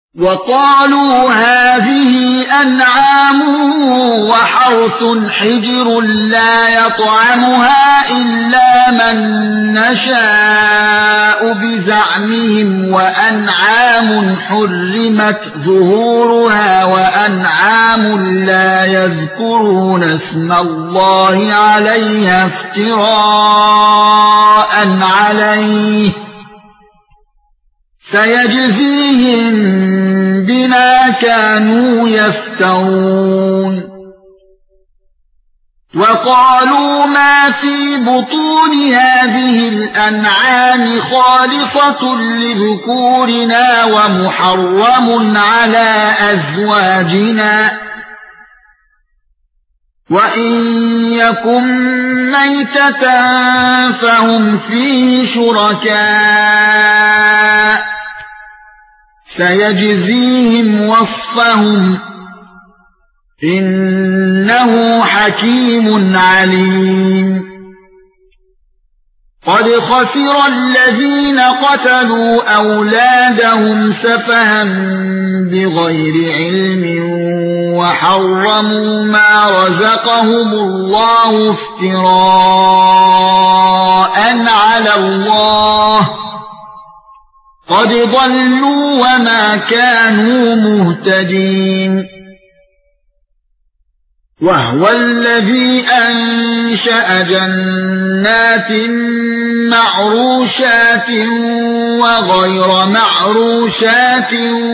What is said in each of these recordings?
وقالوا هذه أنعام وحرث حجر لا يطعمها إلا من نشاء بزعمهم وأنعام حرمت ظهورها وأنعام لا يذكرون اسم الله عليها افتراء عليه سيجزيهم بما كانوا يفترون. وقالوا ما في بطون هذه الأنعام خالصة لذكورنا ومحرم على أزواجنا وإن يكن ميتة فهم فيه شركاء سيجزيهم وصفهم إنه حكيم عليم. قد خسر الذين قتلوا أولادهم سفها بغير علم وحرموا ما رزقهم الله افتراء على الله قد ضلوا وما كانوا مهتدين. وهو الذي أنشأ جنات معروشات وغير معروشات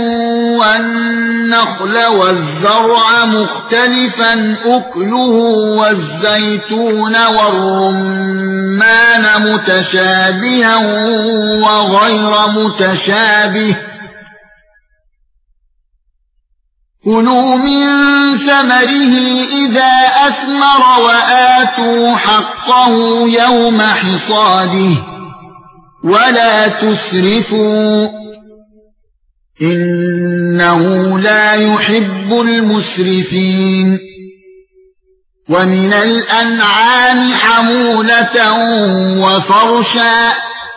والنخل والزرع مختلفا أكله والزيتون والرمان متشابها وغير متشابه كلوا من ثمره إذا أثمر وآتوا حقه يوم حصاده ولا تسرفوا إنه لا يحب المسرفين. ومن الأنعام حمولة وفرشا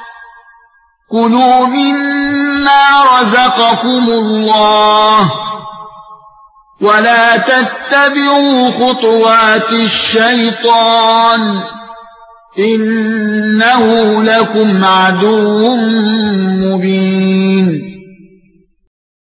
كلوا مما رزقكم الله ولا تتبعوا خطوات الشيطان إنه لكم عدو مبين.